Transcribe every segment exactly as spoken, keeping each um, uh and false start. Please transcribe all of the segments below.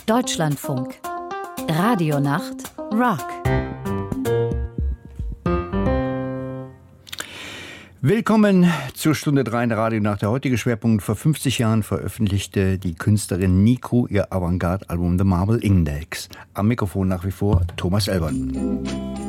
Deutschlandfunk. Radionacht Rock. Willkommen zur Stunde drei in der Radionacht. Der heutige Schwerpunkt: vor fünfzig Jahren veröffentlichte die Künstlerin Nico ihr Avantgarde-Album The Marble Index. Am Mikrofon nach wie vor Thomas Elbern.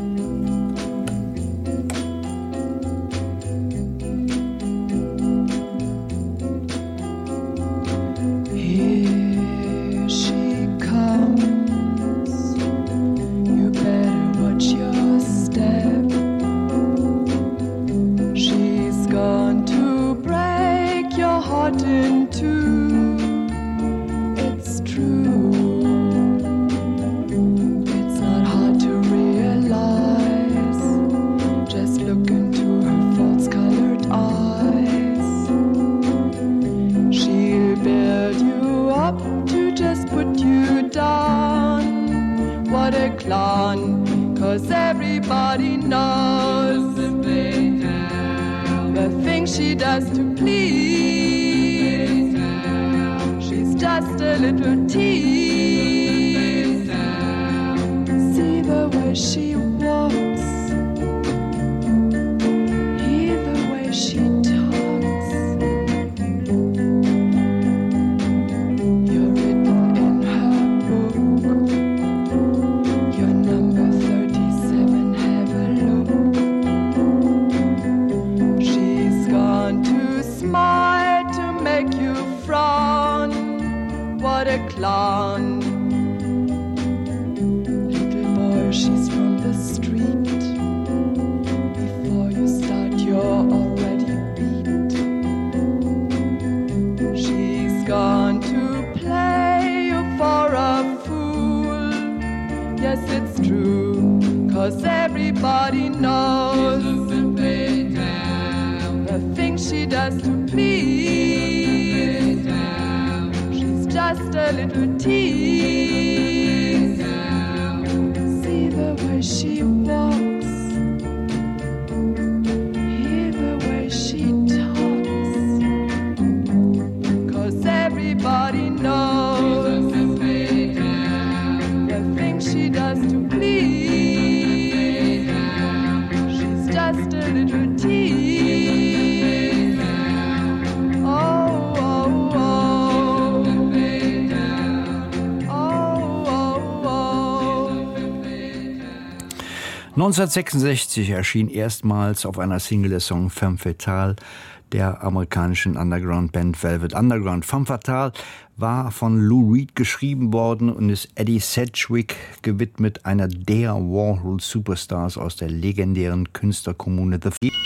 neunzehnhundertsechsundsechzig erschien erstmals auf einer Single der Song Femme Fatale der amerikanischen Underground-Band Velvet Underground. Femme Fatale war von Lou Reed geschrieben worden und ist Eddie Sedgwick gewidmet, einer der Warhol-Superstars aus der legendären Künstlerkommune The Field.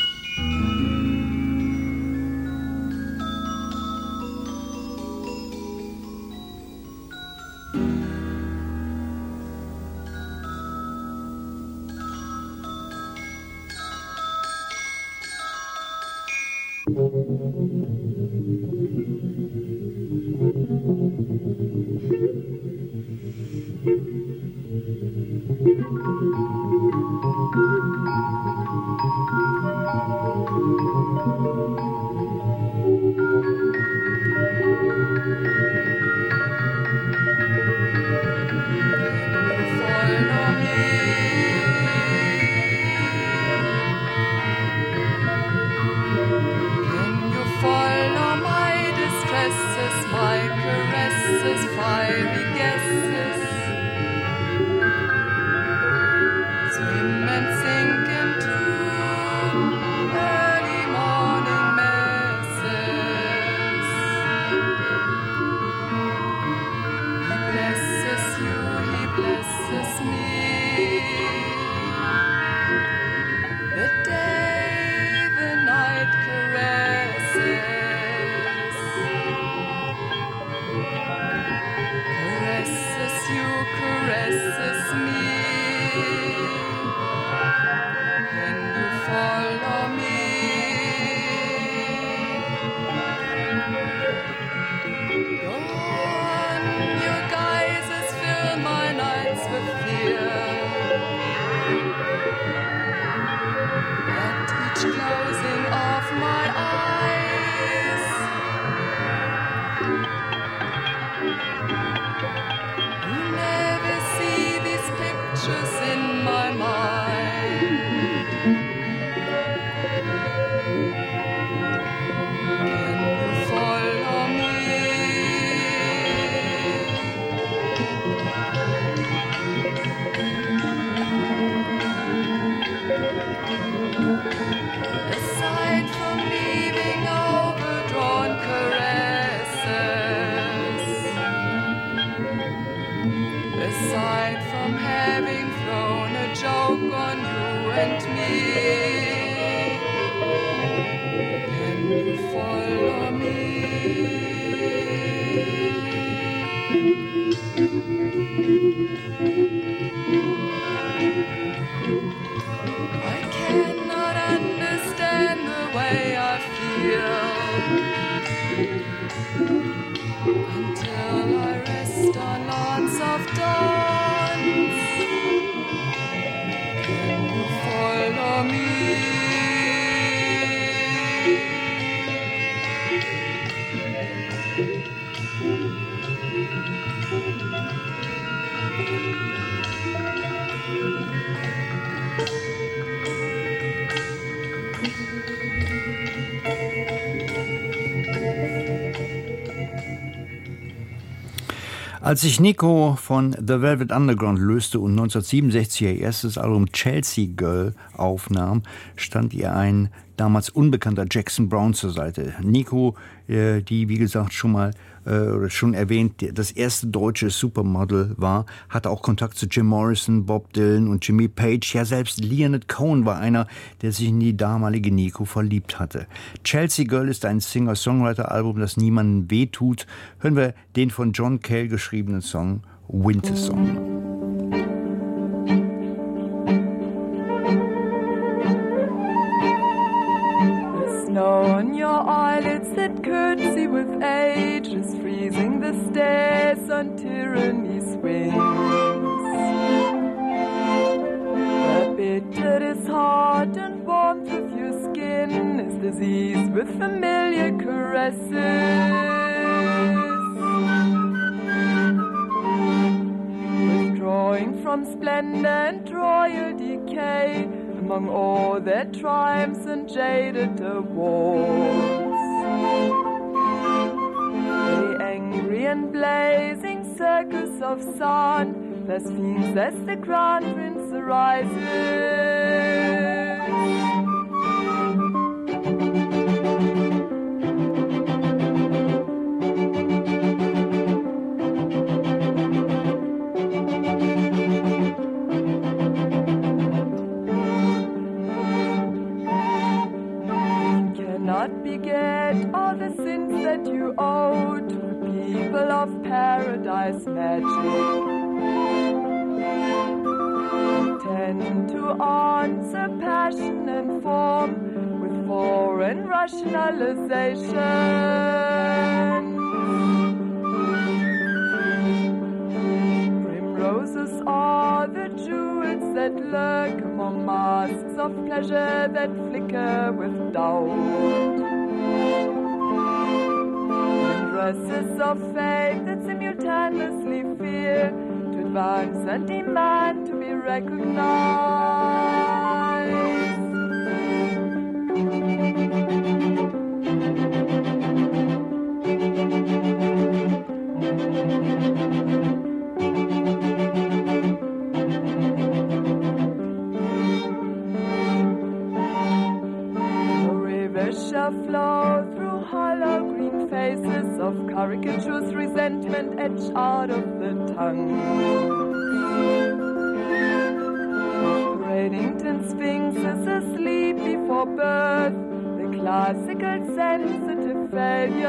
Follow my aside from having thrown a joke on you and me. Can you follow me? I cannot understand the way I feel until I rest on lots of dawns. Can you follow me? Als sich Nico von The Velvet Underground löste und neunzehnhundertsiebenundsechzig ihr erstes Album Chelsea Girl aufnahm, stand ihr ein damals unbekannter Jackson Browne zur Seite. Nico, äh, die wie gesagt schon mal äh, schon erwähnt, das erste deutsche Supermodel war, hatte auch Kontakt zu Jim Morrison, Bob Dylan und Jimmy Page. Ja, selbst Leonard Cohen war einer, der sich in die damalige Nico verliebt hatte. Chelsea Girl ist ein Singer-Songwriter-Album, das niemandem wehtut. Hören wir den von John Cale geschriebenen Song Winter Song. On your eyelids that curtsy with age is freezing the stairs on tyranny's wings. The bitterness heart and warmth of your skin is disease with familiar caresses. Withdrawing from splendor and royal decay, among all their triumphs and jaded awards, the angry and blazing circus of sun blasphemes as the crown prince arises. Beget all the sins that you owe to the people of paradise magic. Tend to answer passion and form with foreign rationalization. Primroses are the jewels that lurk among masks of pleasure that flicker with doubt. Dresses of faith that simultaneously fear to advance and demand to be recognized. The river shall flow through hollow green faces of caricatures, resentment etched out of the tongue. Bradenton Sphinx is asleep before birth, the classical sensitive failures.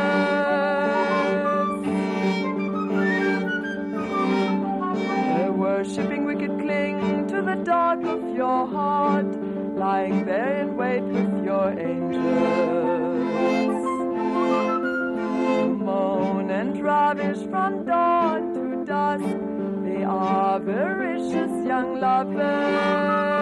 The worshipping wicked cling to the dark of your heart, lying there in wait with your angels. Moan and ravish from dawn to dusk, they are avaricious young lovers.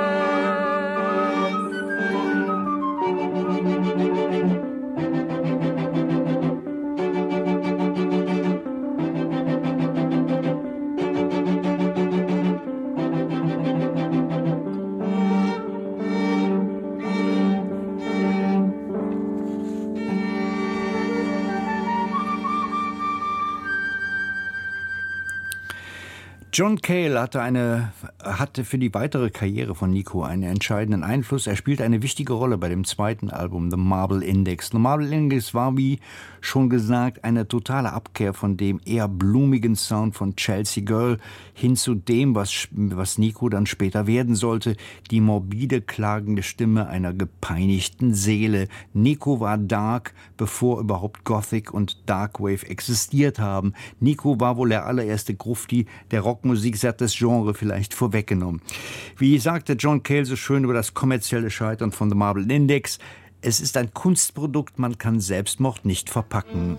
John Cale hatte, eine, hatte für die weitere Karriere von Nico einen entscheidenden Einfluss. Er spielte eine wichtige Rolle bei dem zweiten Album, The Marble Index. The Marble Index war, wie schon gesagt, eine totale Abkehr von dem eher blumigen Sound von Chelsea Girl hin zu dem, was, was Nico dann später werden sollte, die morbide, klagende Stimme einer gepeinigten Seele. Nico war dark, bevor überhaupt Gothic und Darkwave existiert haben. Nico war wohl der allererste Grufti der Rockmusik, sie hat das Genre vielleicht vorweggenommen. Wie sagte John Cale so schön über das kommerzielle Scheitern von The Marble Index: Es ist ein Kunstprodukt, man kann Selbstmord nicht verpacken.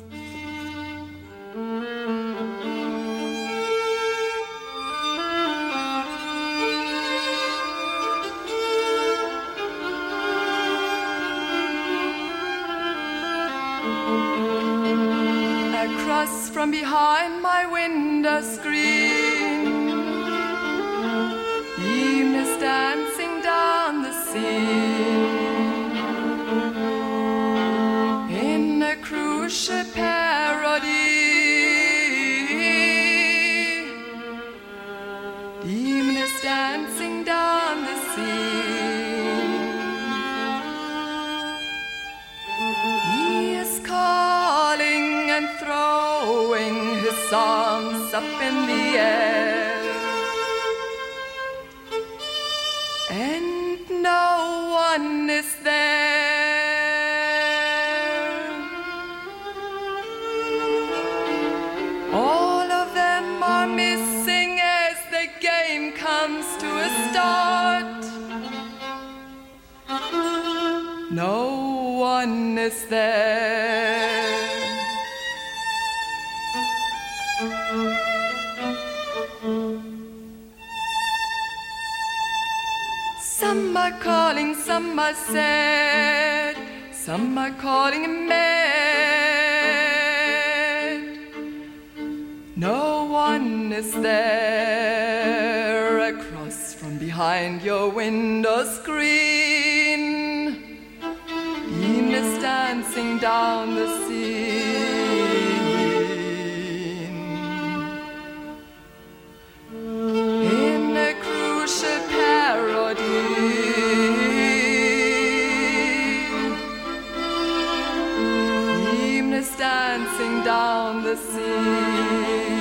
Across from behind my window screen, beam is dancing down the scene in a cruise ship parody. Demon is dancing down the scene. He is calling and throwing his songs up in the air, and no one is there. All of them are missing as the game comes to a start. No one is there. Some are calling, some are sad, some are calling him mad. No one is there across from behind your window screen. Beam is dancing down the scene in a crucial parody. Beam is dancing down the scene.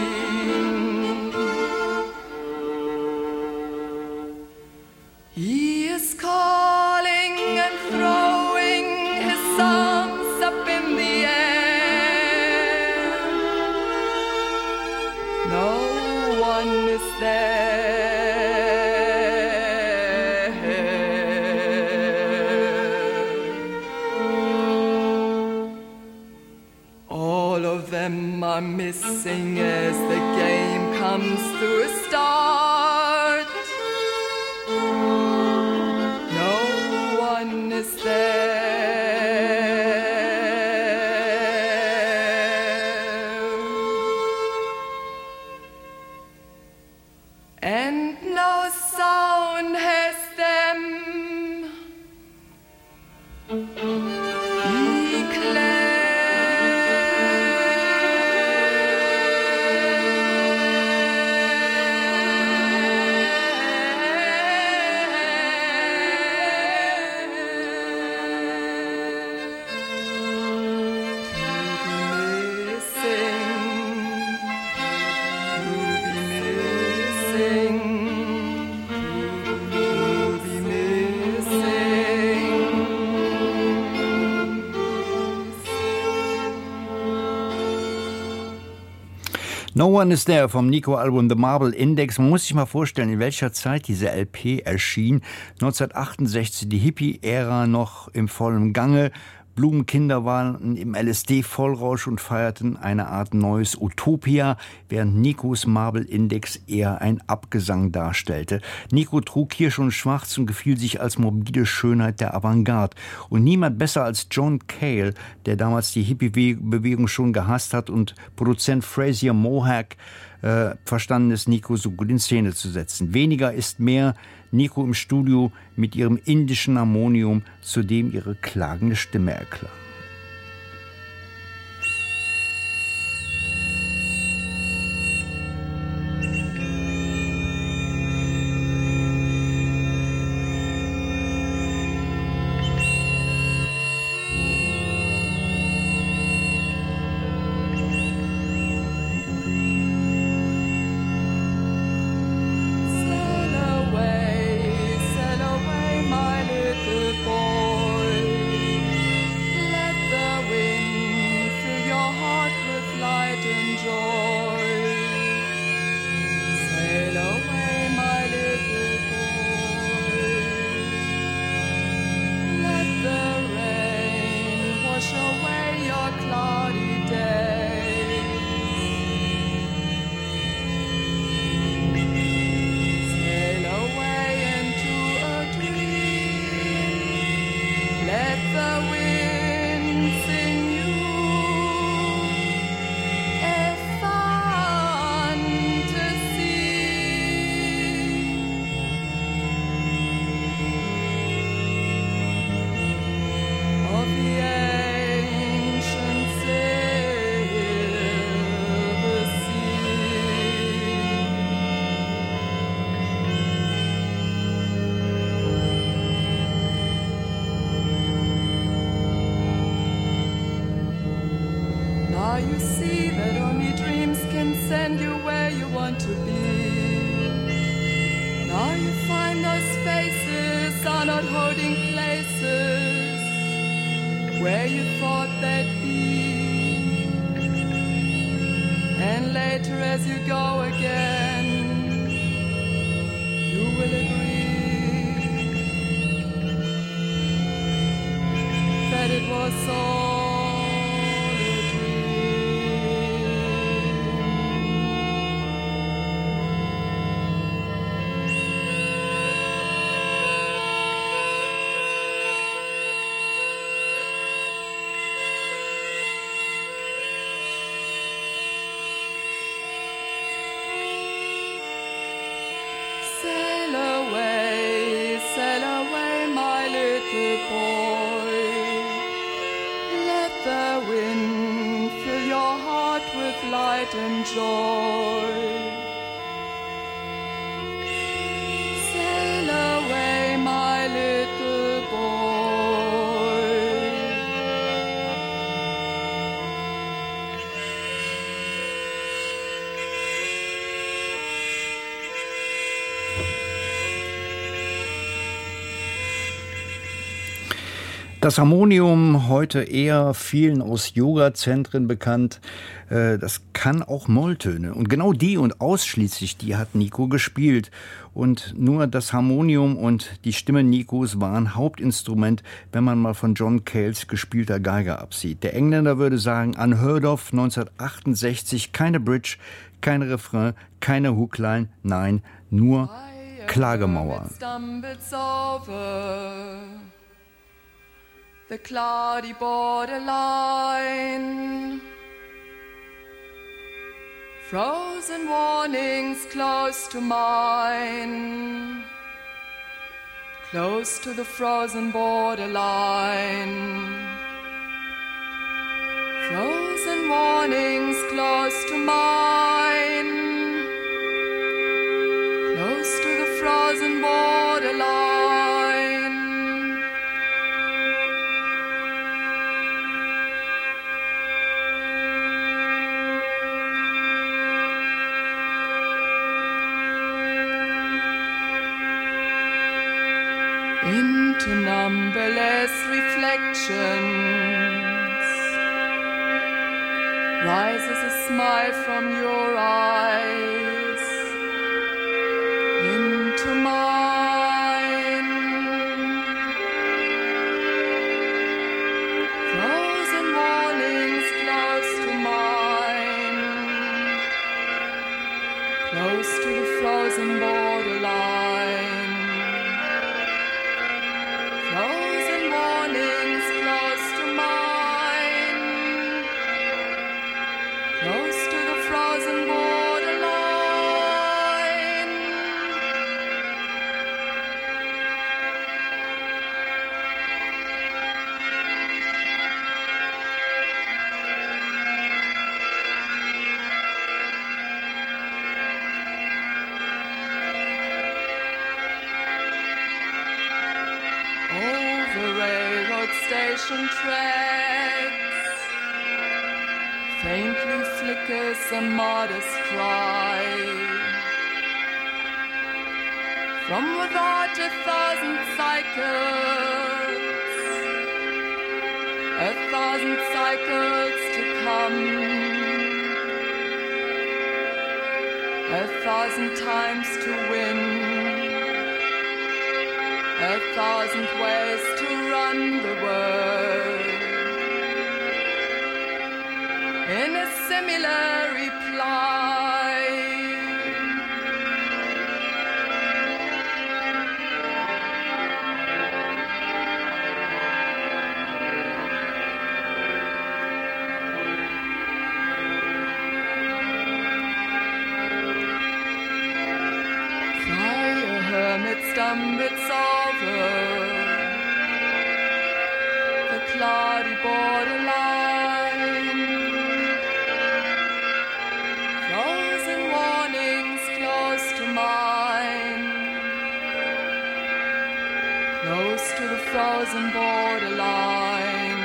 He is calling and throwing his songs up in the air. No one is there. All of them are missing as the game comes to a start. No one is there, and no sound has them No One Is There vom Nico-Album The Marble Index. Man muss sich mal vorstellen, in welcher Zeit diese L P erschien. neunzehnhundertachtundsechzig, die Hippie-Ära noch im vollen Gange. Blumenkinder waren im L S D-Vollrausch und feierten eine Art neues Utopia, während Nikos Marble Index eher ein Abgesang darstellte. Nico trug Kirsch und Schwarz und gefiel sich als morbide Schönheit der Avantgarde. Und niemand besser als John Cale, der damals die Hippie-Bewegung schon gehasst hat, und Produzent Frazier Mohack äh, verstanden es, Nico so gut in Szene zu setzen. Weniger ist mehr. Nico im Studio mit ihrem indischen Harmonium, zu dem ihre klagende Stimme erklang. be. Now you find those faces are not holding places where you thought they'd be. And later as you go again, you will agree that it was all and joy. Sail away, my little boy. Das Harmonium, heute eher vielen aus Yoga-Zentren bekannt, das kann auch Molltöne. Und genau die und ausschließlich die hat Nico gespielt. Und nur das Harmonium und die Stimme Nicos waren Hauptinstrument, wenn man mal von John Cales gespielter Geiger absieht. Der Engländer würde sagen, unheard of, neunzehnhundertachtundsechzig, keine Bridge, kein Refrain, keine Hookline, nein, nur Klagemauer. The cloudy borderline, frozen warnings close to mine, close to the frozen borderline, frozen warnings close to mine, close to the frozen borderline. Into numberless reflections rises a smile from your eyes into mine. Frozen warnings close to mine, close to the frozen borderline. Frozen warnings close to mine, close to the frozen borderline. Over railroad station tracks, faintly flickers a modest cry. From without a thousand cycles, a thousand cycles to come, a thousand times to win, a thousand ways to run the world. In a similar reply, fire hermit stumbles over the cloudy borderline. Frozen warnings close to mine, close to the frozen borderline.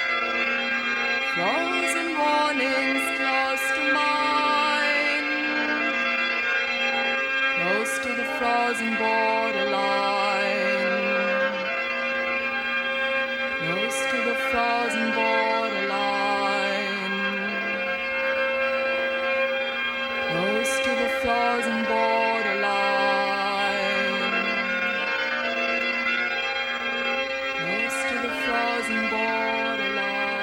Frozen warnings close to mine, close to the frozen borderline, close to the frozen borderline, close to the frozen borderline, close to the frozen borderline.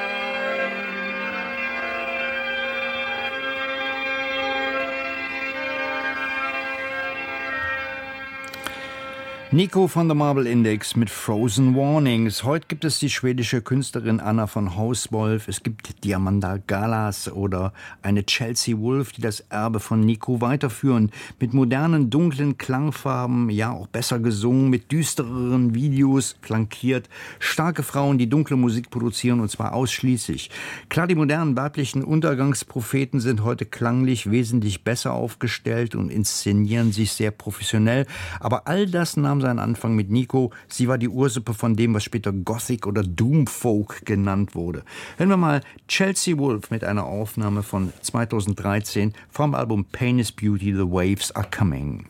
Nico von der Marble Index mit Frozen Warnings. Heute gibt es die schwedische Künstlerin Anna von Hauswolf. Es gibt die Amanda Galas oder eine Chelsea Wolf, die das Erbe von Nico weiterführen. Mit modernen, dunklen Klangfarben, ja auch besser gesungen, mit düstereren Videos flankiert. Starke Frauen, die dunkle Musik produzieren und zwar ausschließlich. Klar, die modernen weiblichen Untergangspropheten sind heute klanglich wesentlich besser aufgestellt und inszenieren sich sehr professionell. Aber all das nahm seinen Anfang mit Nico. Sie war die Ursuppe von dem, was später Gothic oder Doomfolk genannt wurde. Hören wir mal Chelsea Wolf mit einer Aufnahme von zweitausenddreizehn vom Album Pain is Beauty, The Waves Are Coming.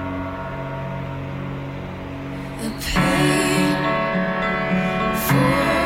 The pain for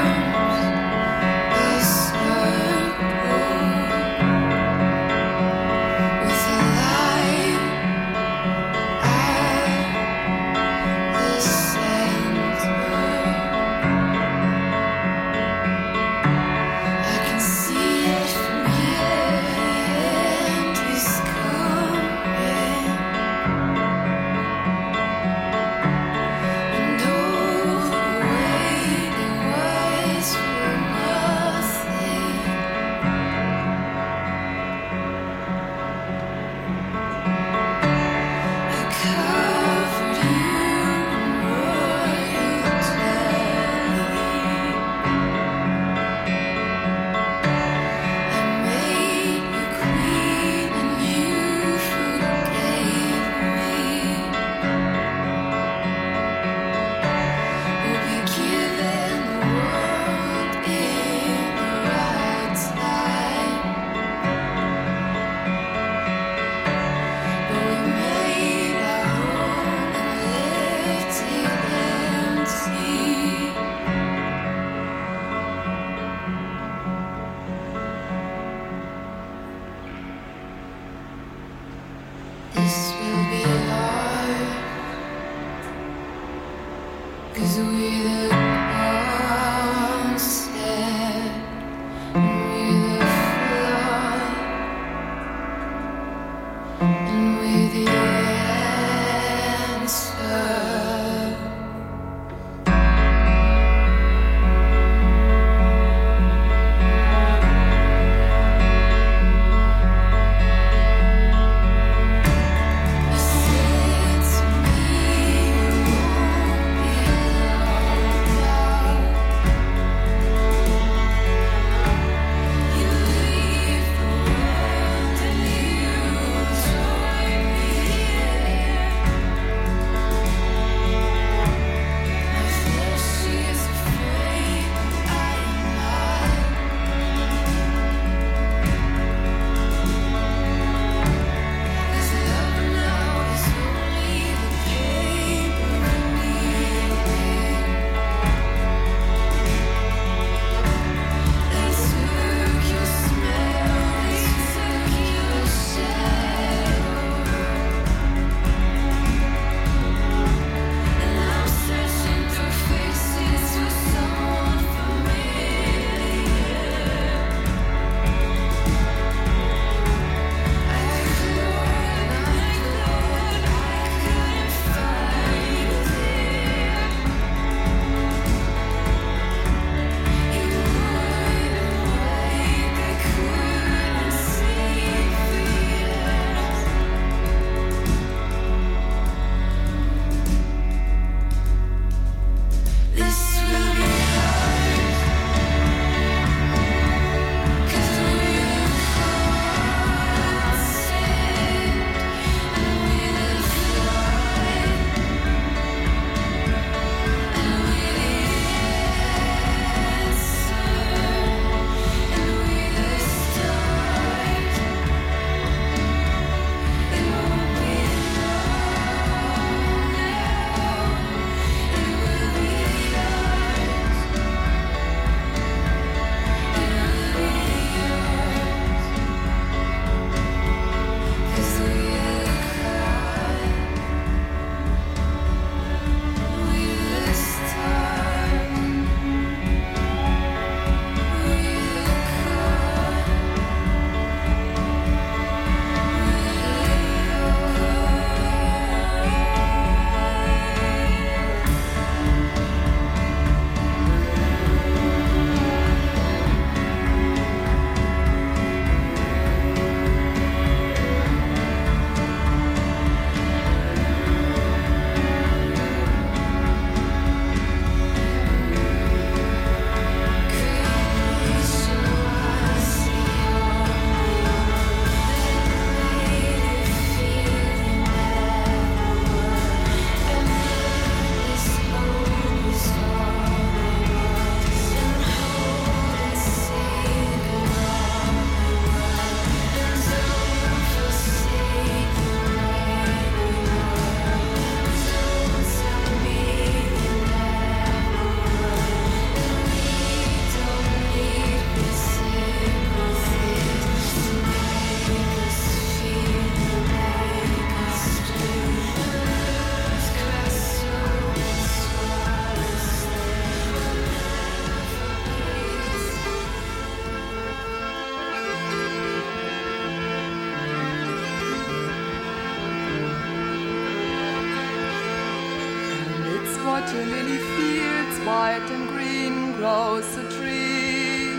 white and green grows a tree.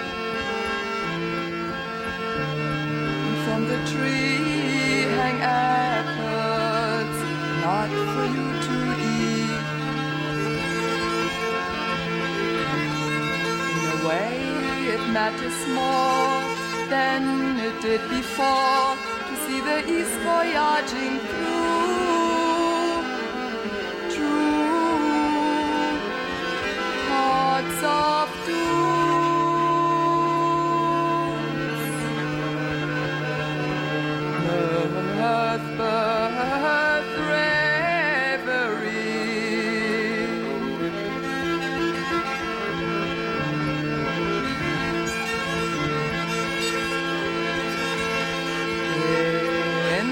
And from the tree hang apples, not for you to eat. In a way it matters more than it did before to see the east voyaging through true hearts of dunes. Birth, birth, reverie. In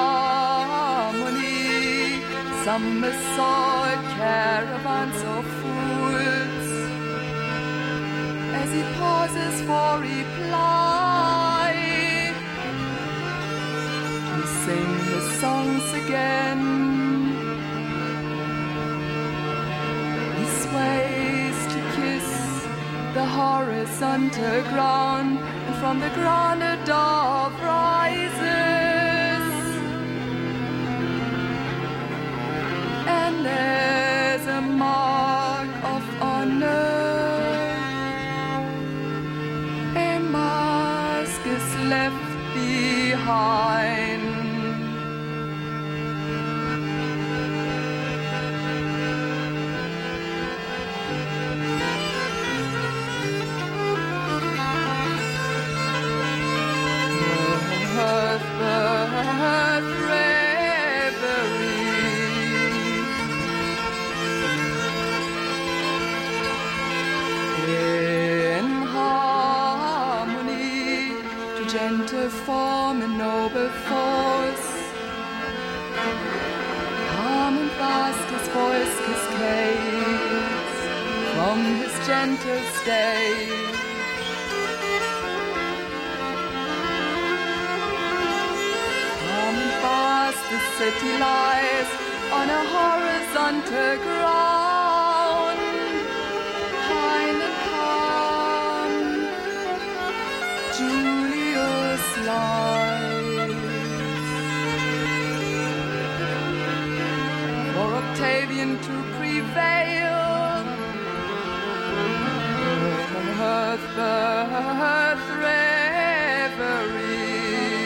harmony, summer saw caravans of fools. As he pauses for reply, to sing his songs again. He sways to kiss the horizontal ground, and from the ground a dove rises. And there's a mark of honor. A mask is left behind. Birth, birth, reverie. In harmony, to gentle form and noble force, calm and fast his voice cascades from his gentle stage. Calm and fast the city lies on a horizontal ground. Kind and calm, Julius lies. For Octavian to prevail, birth, birth, reverie.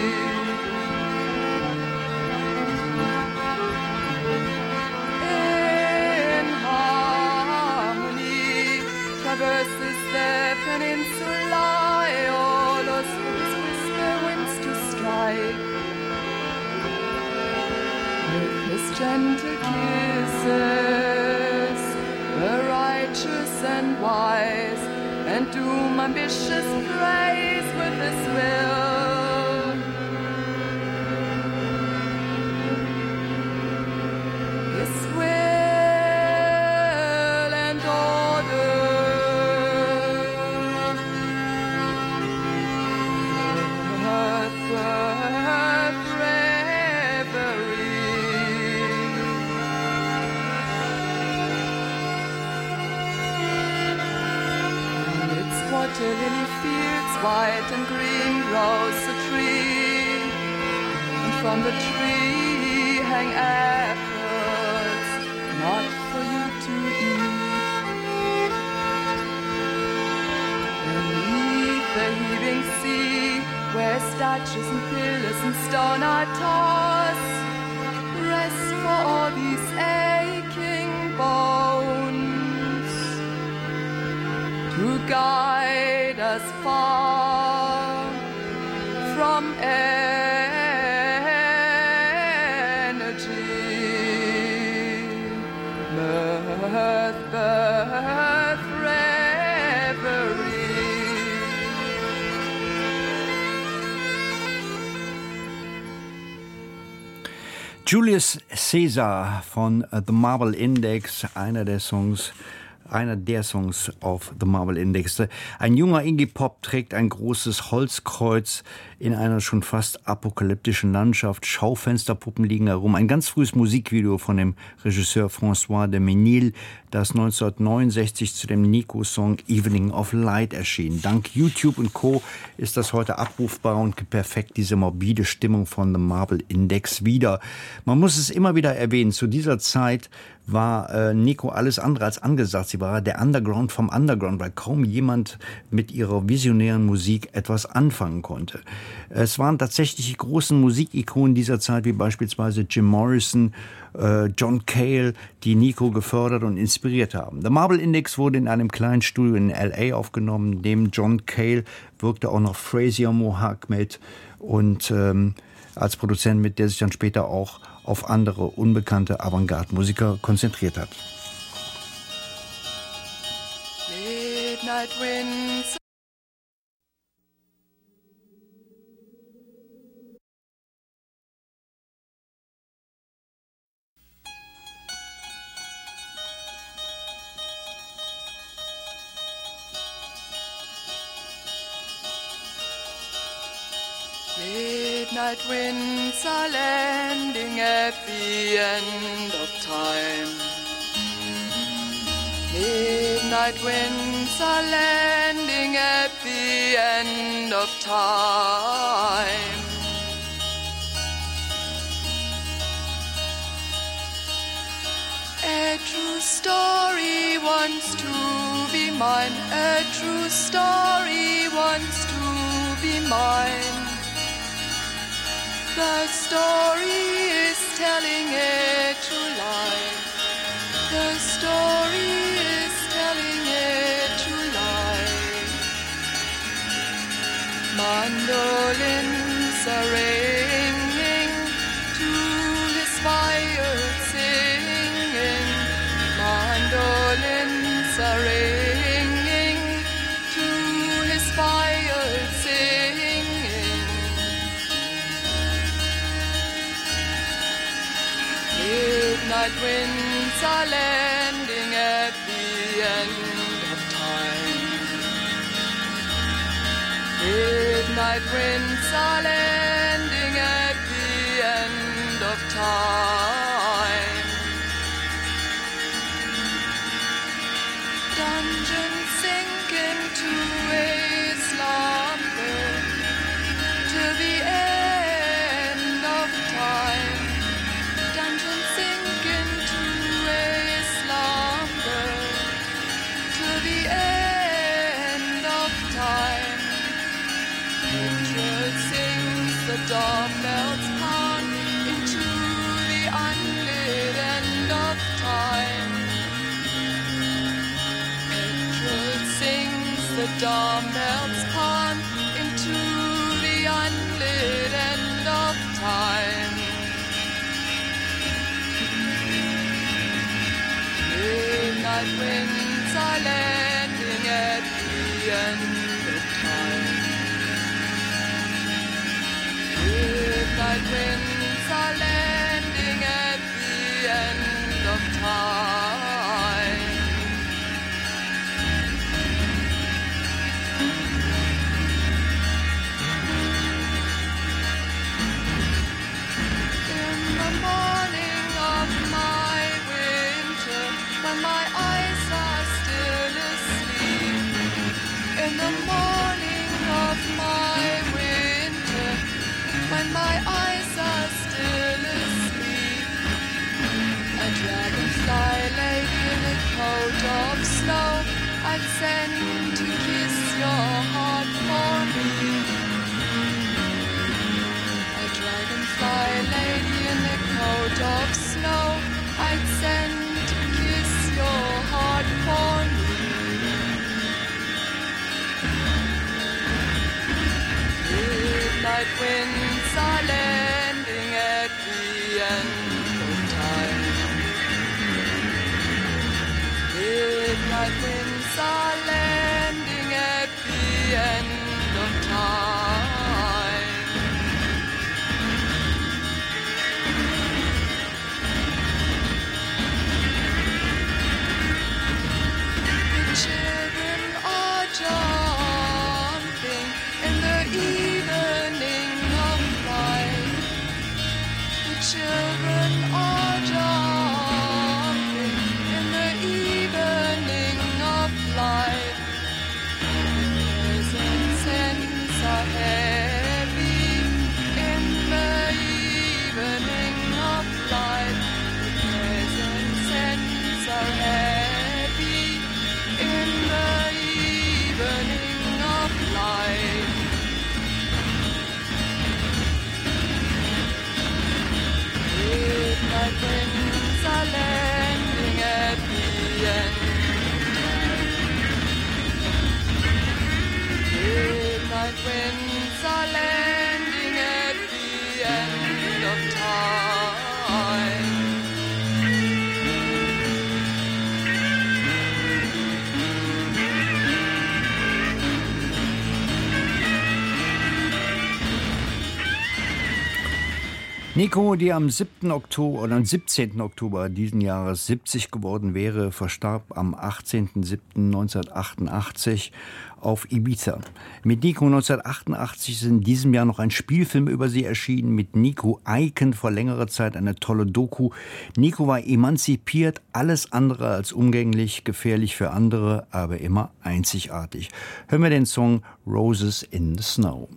In harmony, traverses the peninsula, Aeolus with his whisper winds to strike. With his gentle kisses, the righteous and wise, and doom ambitious praise with his will. His will and order. Birth, birth, reverie. Amidst water lily fields, white and green grows a tree, and from the tree hang apples, not for you to eat. Beneath the heaving sea, where statues and pillars and stone are tossed, rest for all these aching bones, to guide us far from energy. Birth, birth, reverie. Julius Caesar von The Marble Index, einer der Songs einer der Songs auf The Marble Index. Ein junger Iggy Pop trägt ein großes Holzkreuz in einer schon fast apokalyptischen Landschaft. Schaufensterpuppen liegen herum. Ein ganz frühes Musikvideo von dem Regisseur François de Menil, das neunzehnhundertneunundsechzig zu dem Nico-Song Evening of Light erschien. Dank YouTube und Co. ist das heute abrufbar und gibt perfekt diese morbide Stimmung von The Marble Index wieder. Man muss es immer wieder erwähnen, zu dieser Zeit war äh, Nico alles andere als angesagt. Sie war der Underground vom Underground, weil kaum jemand mit ihrer visionären Musik etwas anfangen konnte. Es waren tatsächlich die großen Musikikonen dieser Zeit, wie beispielsweise Jim Morrison, äh, John Cale, die Nico gefördert und inspiriert haben. The Marble Index wurde in einem kleinen Studio in L A aufgenommen. Neben John Cale wirkte auch noch Frazier Mohawk mit und ähm, als Produzent mit, der sich dann später auch auf andere unbekannte Avantgarde-Musiker konzentriert hat. Midnight winds. Midnight winds are landing at the end of time. Midnight winds are landing at the end of time. A true story wants to be mine. A true story wants to be mine. The story is telling a true lie. The story is telling a true lie. Mandolins are ringing to his violin singing. Mandolins are ringing to his violin singing. Midnight winds are landing at the end of time. Midnight winds are landing at the end of time. Dungeons sink into a slumber to the end of time. Dungeons sink into a slumber to the end of time. Hatred sings the doorbells pound into the unlit end of time. Hatred sings the doorbells pound into the unlit end of time. Midnight winds are landing at the end of time. Midnight winds are landing at the end of time. In the morning of my winter, when my eyes are still asleep, in the Nico, die am siebten Oktober oder am siebzehnten Oktober diesen Jahres siebzig geworden wäre, verstarb am achtzehnten siebten neunzehnhundertachtundachtzig auf Ibiza. Mit Nico neunzehnhundertachtundachtzig ist in diesem Jahr noch ein Spielfilm über sie erschienen, mit Nico Eichen vor längerer Zeit eine tolle Doku. Nico war emanzipiert, alles andere als umgänglich, gefährlich für andere, aber immer einzigartig. Hören wir den Song Roses in the Snow.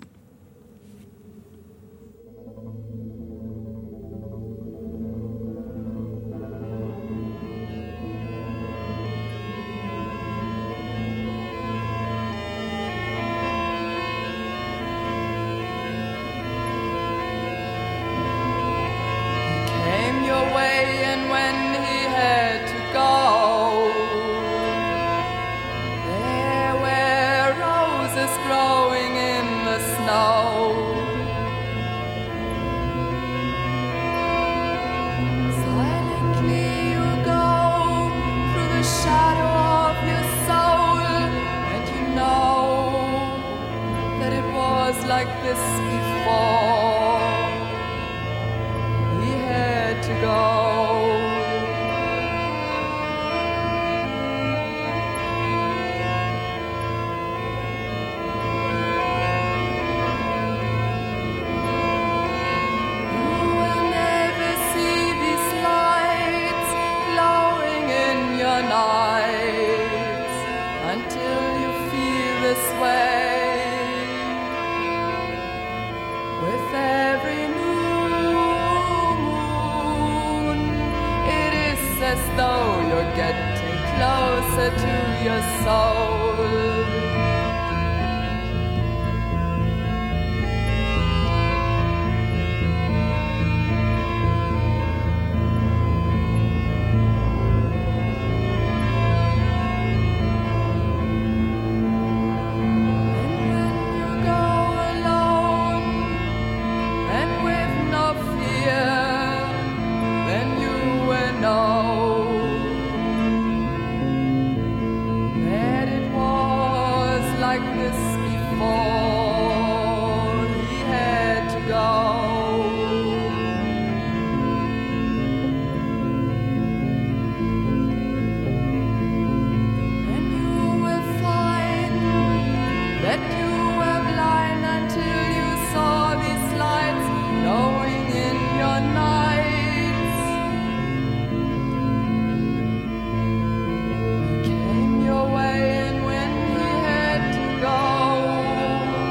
Came your way, and when he had to go,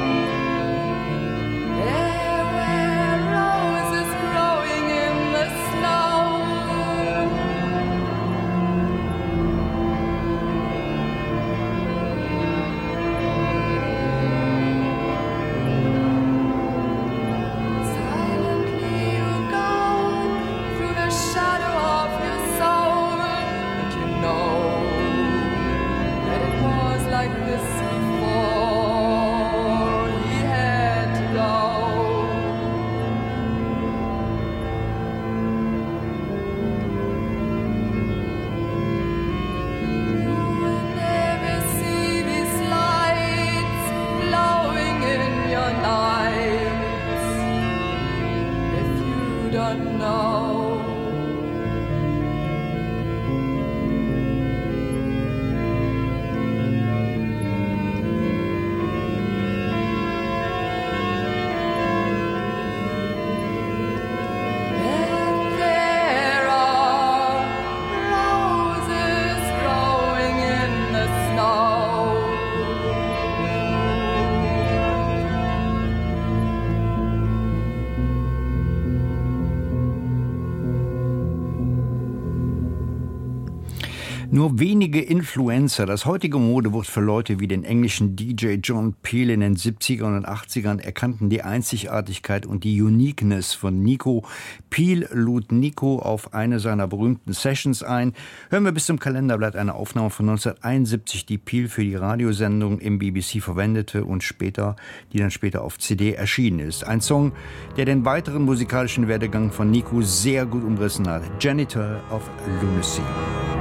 Nur wenige Influencer, das heutige Modewort für Leute wie den englischen D J John Peel in den siebzigern und achtzigern, erkannten die Einzigartigkeit und die Uniqueness von Nico. Peel lud Nico auf eine seiner berühmten Sessions ein. Hören wir bis zum Kalenderblatt eine Aufnahme von neunzehnhunderteinundsiebzig, die Peel für die Radiosendung im B B C verwendete und später, die dann später auf C D erschienen ist. Ein Song, der den weiteren musikalischen Werdegang von Nico sehr gut umrissen hat. Janitor of Lunacy.